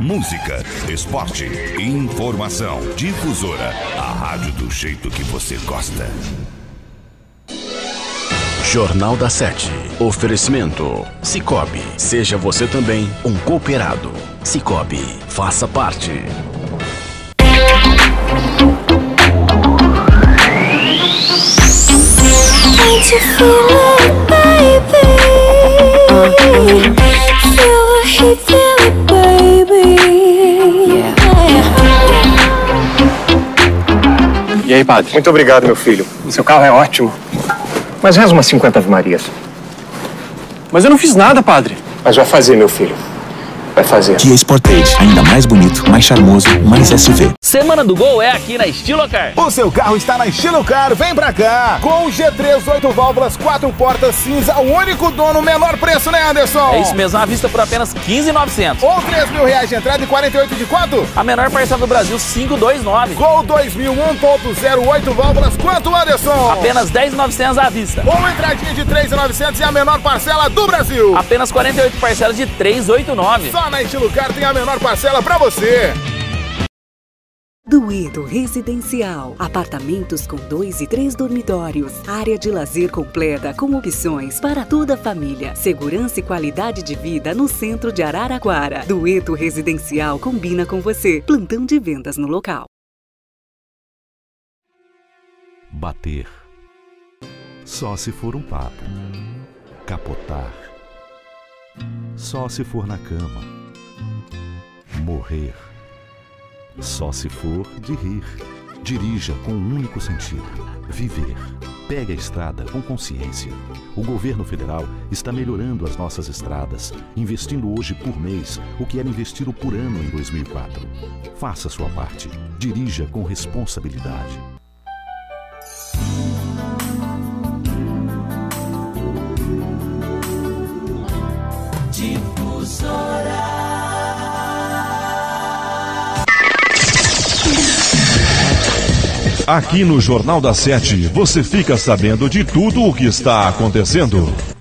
música, esporte, informação. Difusora, a rádio do jeito que você gosta. Jornal da 7. Oferecimento Sicoob. Seja você também um cooperado. Sicoob. Faça parte. E aí, padre? Muito obrigado, meu filho. O seu carro é ótimo. Mas reza umas 50 Ave-Marias. Mas eu não fiz nada, padre. Mas vai fazer, meu filho. Vai fazer. Kia Sportage, ainda mais bonito, mais charmoso, mais SUV. Semana do Gol é aqui na Estilocar. O seu carro está na Estilocar, vem pra cá. Com o G3, 8 válvulas, 4 portas cinza, o único dono, menor preço, né, Anderson? É isso mesmo, à vista por apenas R$15.900. Ou R$3.000 de entrada e 48 de quanto? A menor parcela do Brasil, 529. Gol 2000, 1.0, 8 válvulas, quanto, Anderson? Apenas R$10.900 à vista. Ou entradinha de 3.900 e a menor parcela do Brasil. Apenas 48 parcelas de R$389. Só na Estilocar tem a menor parcela pra você. Dueto Residencial. Apartamentos com 2 e 3 dormitórios. Área de lazer completa com opções para toda a família. Segurança e qualidade de vida no centro de Araraquara. Dueto Residencial combina com você. Plantão de vendas no local. Bater. Só se for um papo. Capotar. Só se for na cama. Morrer. Só se for de rir. Dirija com um único sentido: viver. Pegue a estrada com consciência. O governo federal está melhorando as nossas estradas, investindo hoje por mês o que era investido por ano em 2004. Faça sua parte. Dirija com responsabilidade. Difusora. Aqui no Jornal da 7, você fica sabendo de tudo o que está acontecendo.